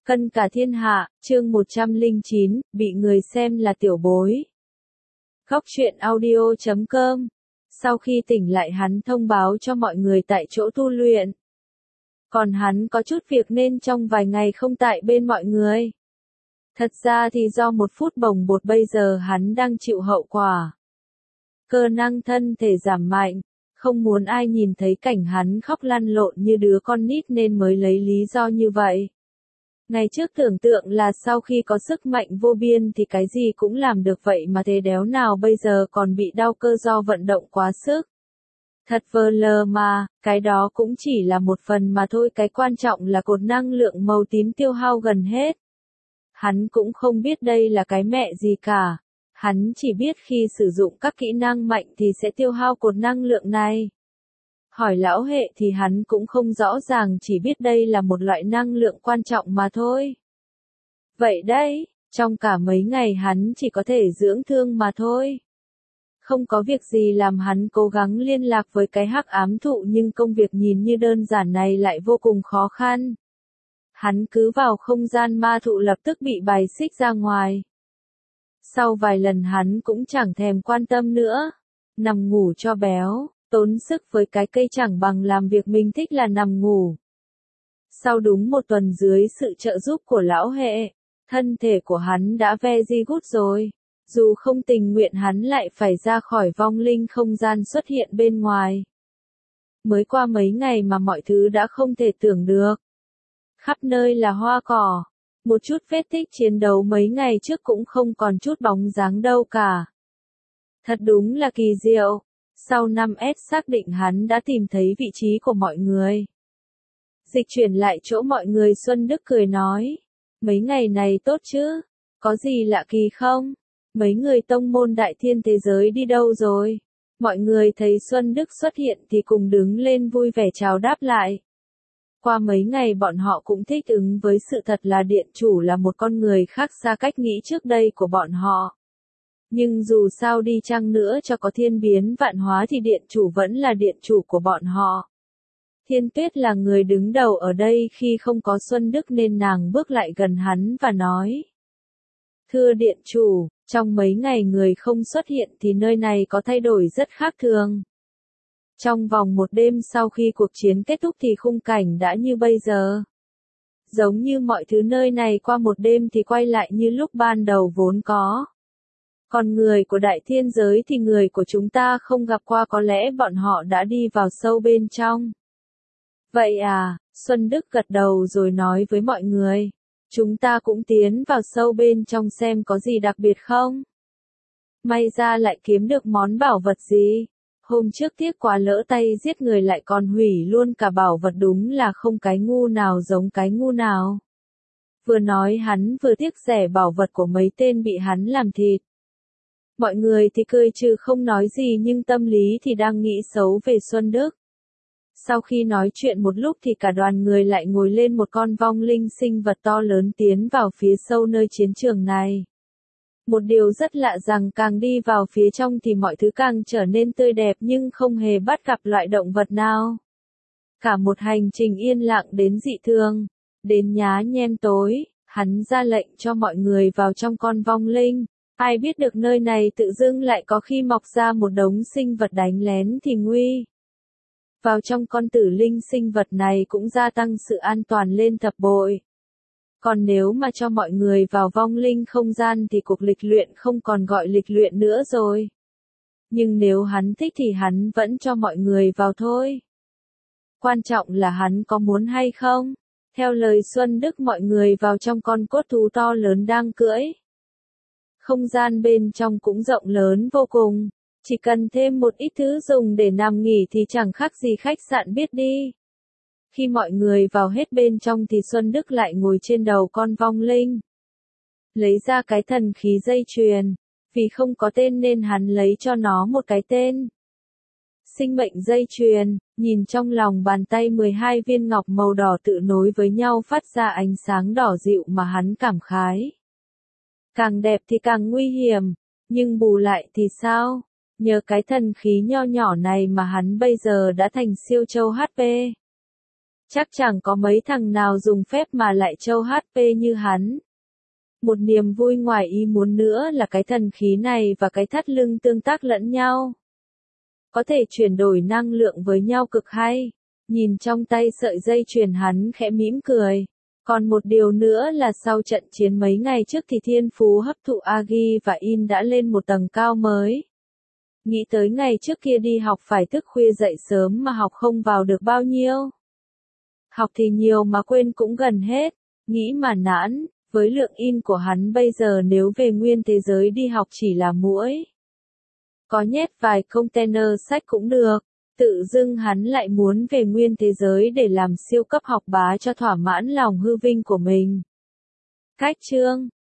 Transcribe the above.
Cân cả thiên hạ, chương 109, bị người xem là tiểu bối. Góc truyện audio.com. Sau khi tỉnh lại hắn thông báo cho mọi người tại chỗ tu luyện. Còn hắn có chút việc nên trong vài ngày không tại bên mọi người. Thật ra thì do một phút bồng bột bây giờ hắn đang chịu hậu quả. Cơ năng thân thể giảm mạnh, không muốn ai nhìn thấy cảnh hắn khóc lăn lộn như đứa con nít nên mới lấy lý do như vậy. Ngày trước tưởng tượng là sau khi có sức mạnh vô biên thì cái gì cũng làm được vậy mà thế đéo nào bây giờ còn bị đau cơ do vận động quá sức. Thật vờ lờ mà, cái đó cũng chỉ là một phần mà thôi, cái quan trọng là cột năng lượng màu tím tiêu hao gần hết. Hắn cũng không biết đây là cái mẹ gì cả. Hắn chỉ biết khi sử dụng các kỹ năng mạnh thì sẽ tiêu hao cột năng lượng này. Hỏi lão hệ thì hắn cũng không rõ ràng, chỉ biết đây là một loại năng lượng quan trọng mà thôi. Vậy đấy, trong cả mấy ngày hắn chỉ có thể dưỡng thương mà thôi. Không có việc gì làm hắn cố gắng liên lạc với cái hắc ám thụ, nhưng công việc nhìn như đơn giản này lại vô cùng khó khăn. Hắn cứ vào không gian ma thụ lập tức bị bài xích ra ngoài. Sau vài lần hắn cũng chẳng thèm quan tâm nữa. Nằm ngủ cho béo, tốn sức với cái cây chẳng bằng làm việc mình thích là nằm ngủ. Sau đúng một tuần dưới sự trợ giúp của lão hệ, thân thể của hắn đã very good rồi. Dù không tình nguyện hắn lại phải ra khỏi vong linh không gian xuất hiện bên ngoài. Mới qua mấy ngày mà mọi thứ đã không thể tưởng được. Khắp nơi là hoa cỏ. Một chút vết tích chiến đấu mấy ngày trước cũng không còn chút bóng dáng đâu cả. Thật đúng là kỳ diệu. Sau 5S xác định hắn đã tìm thấy vị trí của mọi người. Dịch chuyển lại chỗ mọi người, Xuân Đức cười nói. Mấy ngày này tốt chứ? Có gì lạ kỳ không? Mấy người tông môn đại thiên thế giới đi đâu rồi? Mọi người thấy Xuân Đức xuất hiện thì cùng đứng lên vui vẻ chào đáp lại. Qua mấy ngày bọn họ cũng thích ứng với sự thật là điện chủ là một con người khác xa cách nghĩ trước đây của bọn họ. Nhưng dù sao đi chăng nữa cho có thiên biến vạn hóa thì điện chủ vẫn là điện chủ của bọn họ. Thiên Tuyết là người đứng đầu ở đây, khi không có Xuân Đức nên nàng bước lại gần hắn và nói. Thưa điện chủ, trong mấy ngày người không xuất hiện thì nơi này có thay đổi rất khác thường. Trong vòng một đêm sau khi cuộc chiến kết thúc thì khung cảnh đã như bây giờ. Giống như mọi thứ nơi này qua một đêm thì quay lại như lúc ban đầu vốn có. Còn người của đại thiên giới thì người của chúng ta không gặp qua, có lẽ bọn họ đã đi vào sâu bên trong. Vậy à, Xuân Đức gật đầu rồi nói với mọi người. Chúng ta cũng tiến vào sâu bên trong xem có gì đặc biệt không. May ra lại kiếm được món bảo vật gì. Hôm trước tiếc quá lỡ tay giết người lại còn hủy luôn cả bảo vật, đúng là không cái ngu nào giống cái ngu nào. Vừa nói hắn vừa tiếc rẻ bảo vật của mấy tên bị hắn làm thịt. Mọi người thì cười trừ không nói gì, nhưng tâm lý thì đang nghĩ xấu về Xuân Đức. Sau khi nói chuyện một lúc thì cả đoàn người lại ngồi lên một con vong linh sinh vật to lớn tiến vào phía sâu nơi chiến trường này. Một điều rất lạ rằng càng đi vào phía trong thì mọi thứ càng trở nên tươi đẹp, nhưng không hề bắt gặp loại động vật nào. Cả một hành trình yên lặng đến dị thường. Đến nhá nhem tối, hắn ra lệnh cho mọi người vào trong con vong linh. Ai biết được nơi này tự dưng lại có khi mọc ra một đống sinh vật đánh lén thì nguy. Vào trong con tử linh sinh vật này cũng gia tăng sự an toàn lên thập bội. Còn nếu mà cho mọi người vào vong linh không gian thì cuộc lịch luyện không còn gọi lịch luyện nữa rồi. Nhưng nếu hắn thích thì hắn vẫn cho mọi người vào thôi. Quan trọng là hắn có muốn hay không. Theo lời Xuân Đức, mọi người vào trong con cốt thú to lớn đang cưỡi. Không gian bên trong cũng rộng lớn vô cùng. Chỉ cần thêm một ít thứ dùng để nằm nghỉ thì chẳng khác gì khách sạn biết đi. Khi mọi người vào hết bên trong thì Xuân Đức lại ngồi trên đầu con vong linh. Lấy ra cái thần khí dây chuyền. Vì không có tên nên hắn lấy cho nó một cái tên. Sinh mệnh dây chuyền. Nhìn trong lòng bàn tay 12 viên ngọc màu đỏ tự nối với nhau phát ra ánh sáng đỏ dịu mà hắn cảm khái. Càng đẹp thì càng nguy hiểm. Nhưng bù lại thì sao? Nhờ cái thần khí nho nhỏ này mà hắn bây giờ đã thành siêu châu HP. Chắc chẳng có mấy thằng nào dùng phép mà lại trâu HP như hắn. Một niềm vui ngoài ý muốn nữa là cái thần khí này và cái thắt lưng tương tác lẫn nhau. Có thể chuyển đổi năng lượng với nhau cực hay. Nhìn trong tay sợi dây chuyền hắn khẽ mỉm cười. Còn một điều nữa là sau trận chiến mấy ngày trước thì thiên phú hấp thụ Agi và In đã lên một tầng cao mới. Nghĩ tới ngày trước kia đi học phải thức khuya dậy sớm mà học không vào được bao nhiêu. Học thì nhiều mà quên cũng gần hết. Nghĩ mà nản, với lượng In của hắn bây giờ nếu về nguyên thế giới đi học chỉ là muỗi. Có nhét vài container sách cũng được. Tự dưng hắn lại muốn về nguyên thế giới để làm siêu cấp học bá cho thỏa mãn lòng hư vinh của mình. Cách chương